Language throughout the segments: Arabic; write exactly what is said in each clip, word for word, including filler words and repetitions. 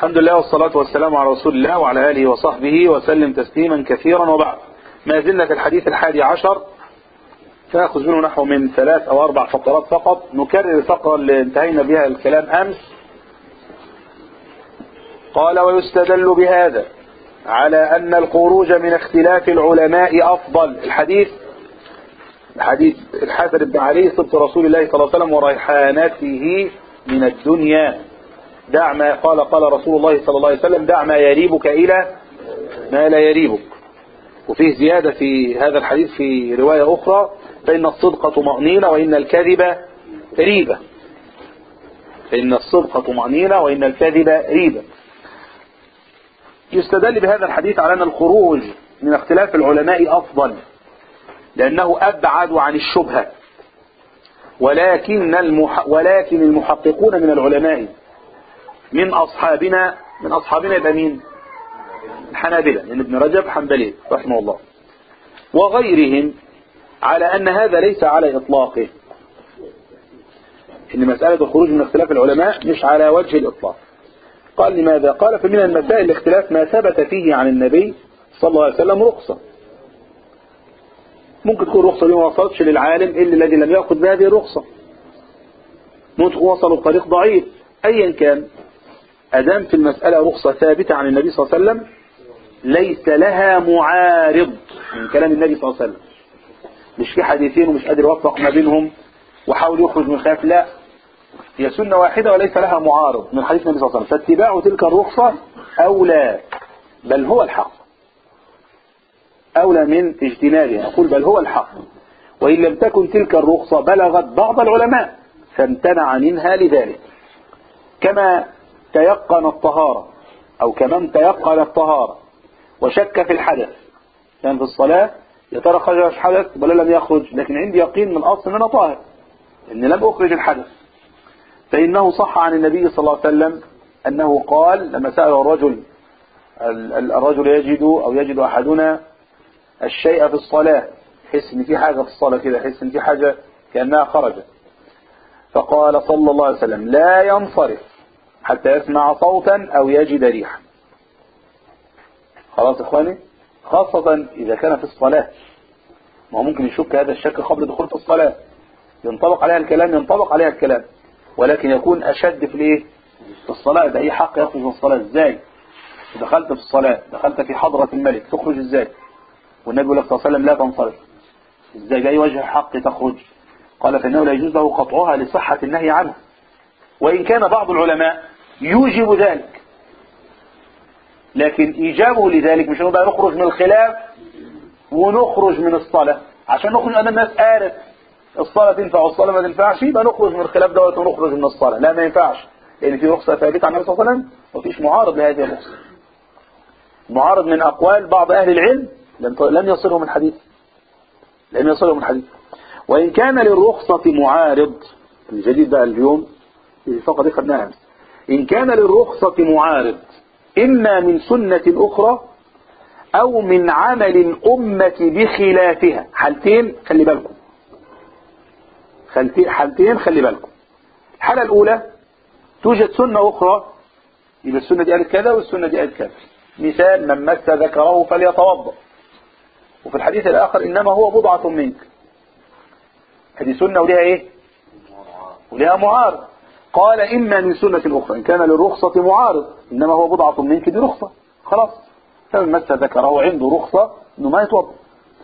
الحمد لله والصلاة والسلام على رسول الله وعلى آله وصحبه وسلم تسليما كثيرا، وبعد. ما زلنا في الحديث الحادي عشر، فأخذ منه نحو من ثلاث أو أربع فقرات فقط. نكرر الفقرة اللي انتهينا بها الكلام أمس. قال: ويستدل بهذا على أن الخروج من اختلاف العلماء أفضل. الحديث الحديث الحسن بن علي صبت رسول الله صلى الله عليه وسلم وريحانته من الدنيا. دع ما قال قال رسول الله صلى الله عليه وسلم: دع ما يريبك إلى ما لا يريبك. وفيه زيادة في هذا الحديث في رواية أخرى: فإن الصدق طمأنينة وإن الكذب ريبة. فإن الصدق طمأنينة وإن الكذب ريبة. يستدل بهذا الحديث على أن الخروج من اختلاف العلماء أفضل، لأنه أبعد عن الشبهة. ولكن المح... ولكن المحققون من العلماء من أصحابنا من أصحابنا يبقى مين؟ الحنابلة، لأن ابن رجب حنبلي رحمه الله، وغيرهم، على أن هذا ليس على إطلاقه، إن مسألة الخروج من اختلاف العلماء مش على وجه الإطلاق. قال: لماذا؟ قال: فمن المسائل الاختلاف ما ثبت فيه عن النبي صلى الله عليه وسلم رخصة. ممكن تكون رخصة دي ما وصلتش للعالم إلا الذي لم يأخذ بهذه الرخصة، ممكن تكون وصلوا بطريق ضعيف. أيا كان، أدام في المسألة رخصة ثابتة عن النبي صلى الله عليه وسلم ليس لها معارض من كلام النبي صلى الله عليه وسلم. مش في حديثين ومش قادر يوفق ما بينهم وحاول يخرج من خلاف، لا، هي سنة واحدة وليس لها معارض من حديث النبي صلى الله عليه وسلم، فاتباع تلك الرخصة أولى، بل هو الحق، أولى من اجتنابها. أقول بل هو الحق. وإن لم تكن تلك الرخصة بلغت بعض العلماء فامتنع منها لذلك، كما تيقن الطهارة، أو كمن تيقن الطهارة وشك في الحدث، كان يعني في الصلاة يا ترى خرج حدث ولا لم يخرج، لكن عندي يقين من الأصل أن أنا طاهر، إن لم أخرج الحدث. فإنه صح عن النبي صلى الله عليه وسلم أنه قال لما سأل الرجل الرجل يجد أو يجد أحدنا الشيء في الصلاة، حس إن في حاجة في الصلاة كده، حس إن في حاجة كأنها خرجت، فقال صلى الله عليه وسلم: لا ينصرف حتى يسمع صوتا أو يجد ريحا. خلاص إخواني، خاصة إذا كان في الصلاة، ما هو ممكن يشك هذا الشك قبل دخول في الصلاة، ينطبق عليها الكلام ينطبق عليها الكلام ولكن يكون أشد في الإيه؟ في الصلاة. ده أي حق يخرج من الصلاة إزاي؟ دخلت في الصلاة، دخلت في حضرة الملك، تخرج إزاي؟ والنبي صلى الله عليه وسلم لا تنصرف، إزاي بأي وجه حق تخرج؟ قال: فإنه لا يجوز له قطعها لصحة النهي عنه. وإن كان بعض العلماء يوجب ذلك، لكن إيجابه لذلك مش نبقى نخرج من الخلاف ونخرج من الصلاة عشان نخرج أن الناس قالت الصلاة تنفع والصلاة ما تنفعش، يبقى نخرج من الخلاف دوت ونخرج من الصلاة. لا، ما ينفعش، لأن في رخصة ثابتة عن النبي صلى الله عليه وسلم ومفيش معارض لهذه الرخصة. معارض من أقوال بعض أهل العلم لم يصلهم الحديث، لم يصلهم الحديث. وإن كان للرخصة معارض، الجديد بقى اليوم فقط خدناها، إن كان للرخصة معارض إما من سنة أخرى أو من عمل الأمة بخلافها. حالتين خلي بالكم، حالتين خلي بالكم. الحالة الأولى توجد سنة أخرى، يبقى السنة دي قالت كذا والسنة دي قالت كذا. مثال: من مس ذكره فليتوضأ. وفي الحديث الآخر: إنما هو بضعة منك. هذه سنة ولها إيه؟ ولها معارض. قال: إما من سنة أخرى. إن كان للرخصة معارض، إنما هو بضعة منك، دي رخصة خلاص، فمن مس ذكره عنده رخصة إنه ما يتوضأ.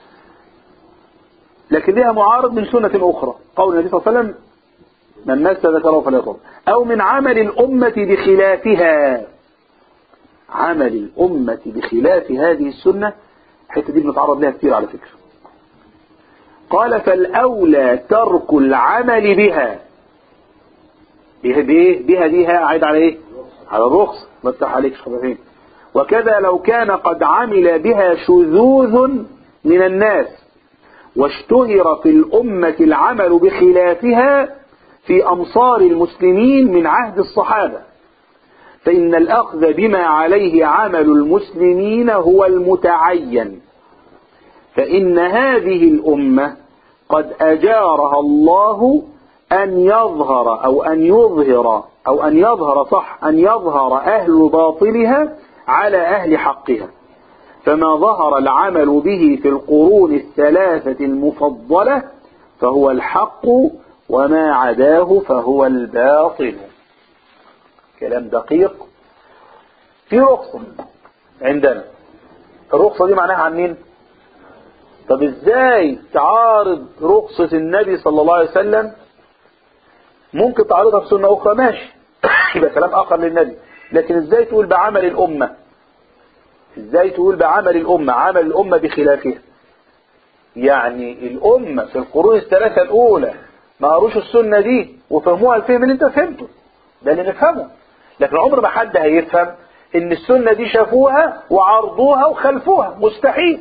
لكن لها معارض من سنة أخرى، قول النبي صلى الله عليه وسلم: من مس ذكره فليتوضأ. أو من عمل الأمة بخلافها، عمل الأمة بخلاف هذه السنة. الحته دي بنتعرض لها كتير على فكرة. قال: فالأولى ترك العمل بها. بها بإيه؟ بها بها عايد على إيه؟ على الرخص. بفتح عليك شخصين. وكذا لو كان قد عمل بها شذوذ من الناس واشتهر في الأمة العمل بخلافها في أمصار المسلمين من عهد الصحابة، فإن الأخذ بما عليه عمل المسلمين هو المتعين، فإن هذه الأمة قد أجارها الله أن يظهر أو أن يظهر أو أن يظهر صح أن يظهر أهل باطلها على أهل حقها، فما ظهر العمل به في القرون الثلاثة المفضلة فهو الحق، وما عداه فهو الباطل. كلام دقيق. في رخصة عندنا، الرخصة دي معناها عن مين؟ طب ازاي تعارض رخصة النبي صلى الله عليه وسلم؟ ممكن تعارضها في سنة أخرى، ماشي، يبقى كلام آخر للنبي. لكن ازاي تقول بعمل الأمة؟ ازاي تقول بعمل الأمة؟ عمل الأمة بخلافها. يعني الأمة في القرون الثلاثة الأولى ما قروش السنة دي وفهموها الفهم اللي انت فهمته، ده اللي نفهمه. لكن عمر ما حد هيفهم ان السنة دي شافوها وعرضوها وخلفوها، مستحيل.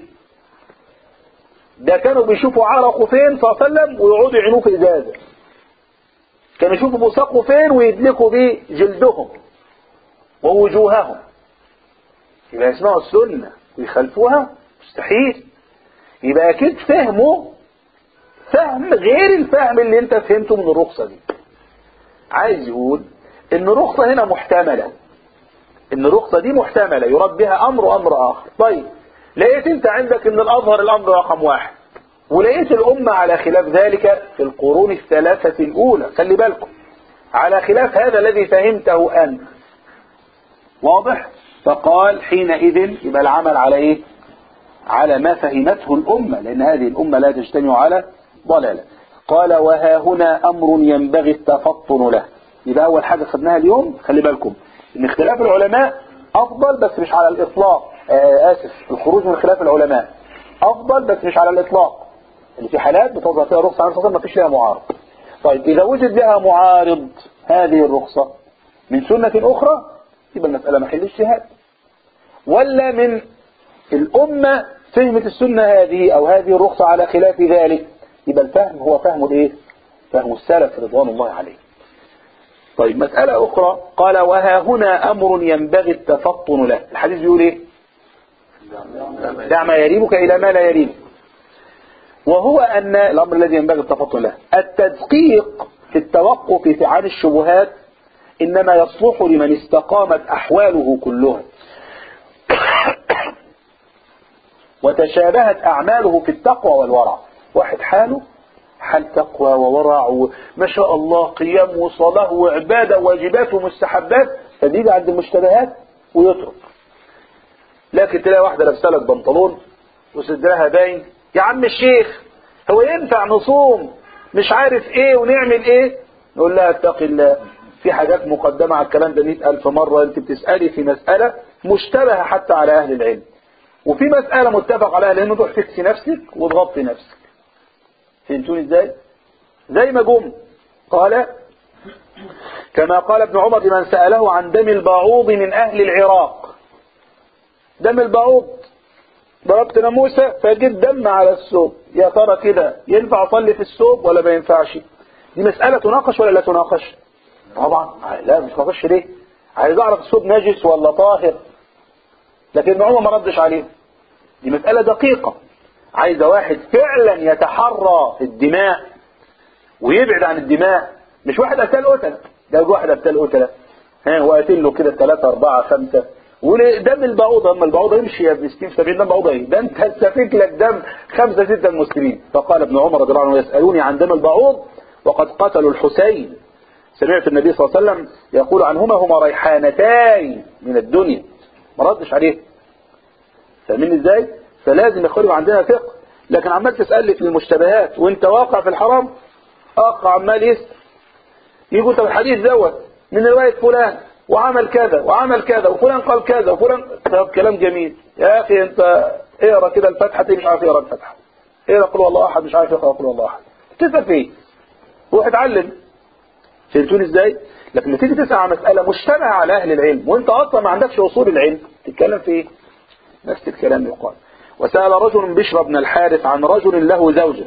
ده كانوا بيشوفوا عرقوا فين صلى الله عليه وسلم ويقعدوا يعينوه في ازازه، كانوا يشوفوا بوساقوا فين ويدلكوا بيه جلدهم ووجوههم، يبقى يسمعوا السنة ويخلفوها؟ مستحيل. يبقى اكيد فهموا فهم غير الفهم اللي انت فهمته من الرخصة دي. عايز يقول ان الرخصة هنا محتملة، ان الرخصة دي محتملة يراد بها امر وامر اخر. طيب لقيت انت عندك ان الاظهر الامر رقم واحد، ولقيت الامة على خلاف ذلك في القرون الثلاثة الاولى، خلي بالكم، على خلاف هذا الذي فهمته انت، واضح؟ فقال حينئذ يبقى العمل على ايه؟ على ما فهمته الامة، لان هذه الامة لا تجتمع على ضلالة. قال وها هنا امر ينبغي التفطن له. يبقى اول حاجة خدناها اليوم، خلي بالكم ان اختلاف العلماء افضل بس مش على الاطلاق. آه اسف، الخروج من خلاف العلماء افضل بس مش على الاطلاق، اللي في حالات بتظهر فيها رخصة عن الرسول ما فيش لها معارض. طيب اذا وجد لها معارض هذه الرخصة من سنة اخرى يبقى المسألة محل اجتهاد، ولا من الامة فهمت السنة هذه او هذه الرخصة على خلاف ذلك، يبقى الفهم هو فهم الايه؟ فهم السلف رضوان الله عليه. طيب مسألة اخرى، قال وها هنا امر ينبغي التفطن له. الحديث بيقول ايه؟ دع ما يريبك الى ما لا يريبك. وهو ان الامر الذي ينبغي التفطن له التدقيق في التوقف عن الشبهات انما يصلح لمن استقامت احواله كلها وتشابهت اعماله في التقوى والورع. واحد حاله حال تقوى وورع وما شاء الله قيام وصلاة وعبادة واجبات ومستحبات، فبيجي عند المشتبهات ويترك. لكن تلاقي واحدة لابسه لك بنطلون وصدرها باين، يا عم الشيخ هو ينفع نصوم مش عارف ايه ونعمل ايه؟ نقول لها اتقي الله، في حاجات مقدمة على الكلام ده مئة ألف مرة. انت بتسألي في مسألة مشتبهة حتى على أهل العلم، وفي مسألة متفق عليها لأنه تروح تكسي نفسك وتغطي نفسك. فهمتوني ازاي؟ زي ما جم قال كما قال ابن عمر لمن سأله عن دم البعوض من أهل العراق. دم البعوض ضربت ناموسة فجد دم على الثوب، يا ترى كده ينفع أصلي في الثوب ولا ما ينفعش؟ دي مسألة تناقش ولا لا تناقش؟ طبعا لا، مش تناقش. ليه؟ عايز أعرف الثوب نجس ولا طاهر. لكن ابن عمر ما ردش عليه. دي مسألة دقيقة، عايز واحد فعلا يتحرى الدماء ويبعد عن الدماء، مش واحد قتل قتلة. ده واحد قتل قتلة ها وقتل له كده ثلاثة أربعة خمسة، ودم البعوضة. اما البعوضة يمشي يا ابن ستين سبعين دم بعوضة ايه؟ ده انت هتسفك لك دم خمسة ستة المسلمين. فقال ابن عمر رضي الله عنه يسألوني عن دم البعوض وقد قتلوا الحسين. سمعت النبي صلى الله عليه وسلم يقول عنهما هما ريحانتان من الدنيا. ما ردش عليه. فاهمين ازاي؟ فلازم يخلوا عندنا فقه. لكن عمال تسأل في المشتبهات وانت واقع في الحرام. اخ عمال يسأل يقول طب الحديث دوت من رواية فلان وعمل كذا وعمل كذا وفلان قال كذا وفلان. طب كلام جميل يا اخي، انت اقرا كده الفتحة مش عارف يقرا الفتحة، اقرا قل هو الله احد مش عارف يقرا قل هو الله احد، تسأل فيه روح اتعلم. فهمتوني ازاي؟ لكن لما تيجي تسأل عن مسألة مشتبهة على اهل العلم وانت اصلا ما عندكش اصول العلم تتكلم في ايه؟ نفس الكلام يقال. وسأل رجل بشر بن الحارث عن رجل له زوجة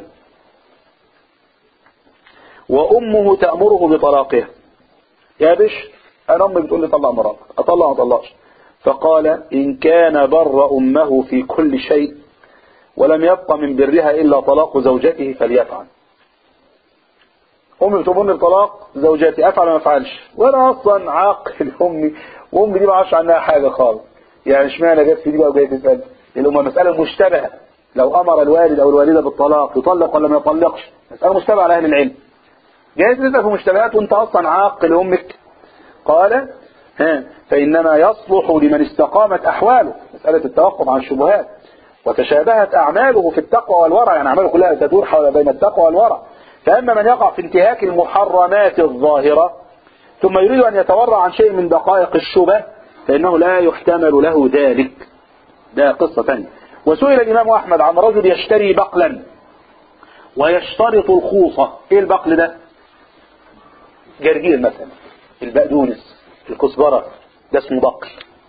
وأمه تأمره بطلاقها. يا بشر أنا أمي بتقول لي طلق مراتك، أطلق ما أطلقش. فقال إن كان بر أمه في كل شيء ولم يبق من برها إلا طلاق زوجته فليفعل. امي بتأمرني بطلاق زوجاتي افعل ما افعلش، وانا اصلا عاقل امي، وامي دي ما اعرفش عنها حاجه خالص، يعني اشمعنى جت في دي بقى وجايه تسال؟ الامه مساله مشتبهه، لو امر الوالد او الوالده بالطلاق يطلق ولا ما يطلقش، مساله مشتبهه على اهل العلم. جاي تسال في مشتبهات وانت اصلا عاقل امك. قال ها فانما يصلح لمن استقامت احواله، مساله التوقف عن الشبهات، وتشابهت اعماله في التقوى والورع، يعني اعماله كلها تدور حول بين التقوى والورع. فاما من يقع في انتهاك المحرمات الظاهره ثم يريد ان يتورع عن شيء من دقائق الشبه فانه لا يحتمل له ذلك. ده قصه ثانيه. وسئل الامام احمد عن رجل يشتري بقلا ويشترط الخوصه. ايه البقل ده؟ جرجير مثلا، البقدونس، الكزبره، ده اسمه بقل.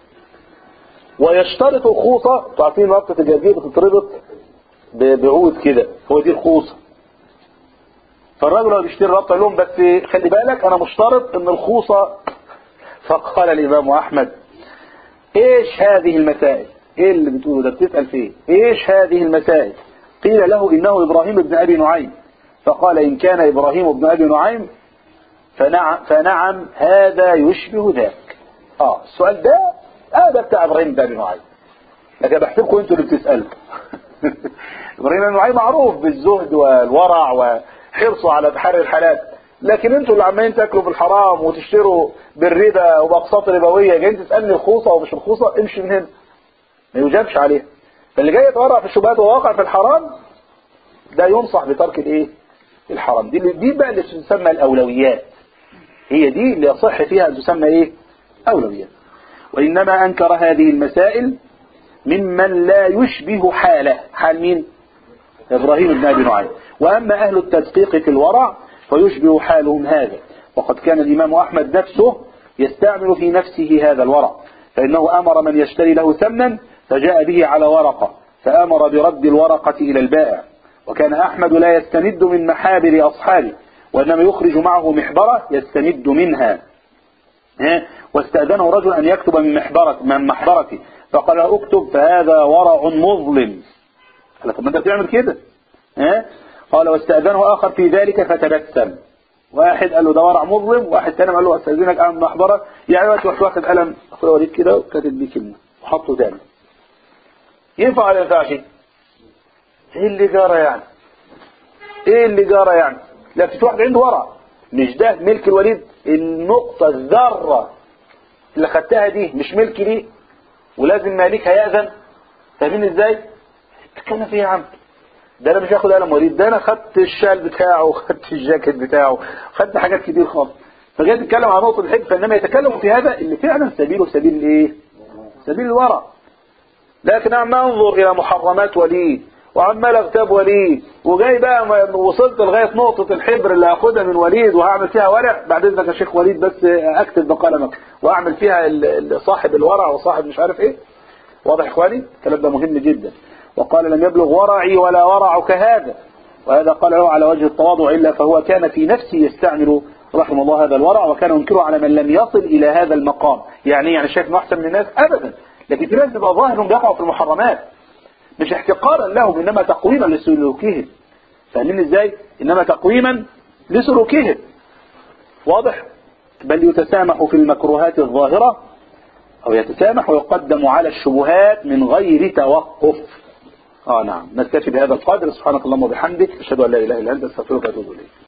ويشترط الخوصه، تعرفين ربطه الجرجير بتتربط بعود كده، هو دي الخوصه. فالراجل لو بيشتري ربطه لهم بس خلي بالك انا مشترط ان الخوصه. فقال الامام احمد ايش هذه المسائل؟ ايه اللي بتقوله ده؟ بتسال فيه ايش هذه المسائل؟ قيل له انه ابراهيم بن ابي نعيم، فقال ان كان ابراهيم بن ابي نعيم فنعم, فنعم هذا يشبه ذاك. اه السؤال ده هذا بتاع ابراهيم بن ابي نعيم، لكن بحسبكم انتوا اللي بتسالوا. ابراهيم بن نعيم معروف بالزهد والورع وحرصه على تحري الحلال، لكن انتوا اللي عمالين تاكلوا بالحرام وتشتروا بالربا وباقساط ربويه، جايين تسالني الخوصه ومش الخوصه، امشي من هنا، ما يجابش عليها. فاللي جاي يتورع في الشبهات وواقع في الحرام ده ينصح بترك الايه؟ الحرام. دي دي بقى اللي تسمى الاولويات، هي دي اللي يصح فيها ان تسمى ايه؟ اولويات. وانما انكر هذه المسائل ممن لا يشبه حاله. حال مين؟ ابراهيم بن ابي نعيم. واما اهل التدقيق في الورع فيشبه حالهم هذا، وقد كان الامام احمد نفسه يستعمل في نفسه هذا الورع، فانه امر من يشتري له ثمنا فجاء به على ورقه فامر برد الورقه الى البائع. وكان احمد لا يستند من محابر اصحابه، وانما يخرج معه محبره يستند منها. واستأذنه رجل ان يكتب من محبرة من محبرته فقال له اكتب فهذا ورع مظلم. قال طب ما انت بتعمل كده. ها قال واستأذنه اخر في ذلك فتبسم. واحد قال له ده ورع مظلم، واحد ثاني قال له استأذنك اعمل محبرة، يعني واحد واخد قلم اخويا وريك كده وكاتب بيه كلمه وحطه ثاني. ينفع ولا ما ينفعش؟ ايه اللي جرى يعني؟ ايه اللي جرى يعني؟ لا في واحد عنده ورع، مش ده ملك الوليد، النقطة الذرة اللي خدتها دي مش ملك ليه ولازم مالكها يأذن. فاهمين ازاي؟ تتكلم فيه يا عم، ده انا مش هاخد قلم وليد، ده انا خدت الشال بتاعه وخدت الجاكيت بتاعه، خدت حاجات كتير خالص. فجاي تتكلم عن نقطة الحب، فانما يتكلم في هذا اللي فعلا سبيله سبيل الايه؟ سبيل الورع. لكن عم انظر الى محرمات وليد وعمال اغتاب وليد، وجاي بقى وصلت لغايه نقطه الحبر اللي هاخدها من وليد وهعمل فيها ورع. بعد اذنك يا شيخ وليد بس اكتب بقلمك واعمل فيها صاحب الورع وصاحب مش عارف ايه. واضح اخواني؟ الكلام ده مهم جدا. وقال لم يبلغ ورعي ولا ورعك هذا، وهذا قال له على وجه التواضع، الا فهو كان في نفسه يستعمل رحمه الله هذا الورع، وكان ينكره على من لم يصل الى هذا المقام. يعني يعني شايف انه احسن من الناس ابدا، لكن في ناس تبقى ظاهرهم بيقعوا في المحرمات مش احتقارا لهم، انما تقويما لسلوكهم. فاهمين ازاي؟ انما تقويما لسلوكهم. واضح؟ بل يتسامح في المكروهات الظاهرة، او يتسامح ويقدم على الشبهات من غير توقف. اه نعم. نكتفي بهذا القدر. سبحانك اللهم وبحمدك اشهد ان لا اله الا انت استغفرك واتوب اليك.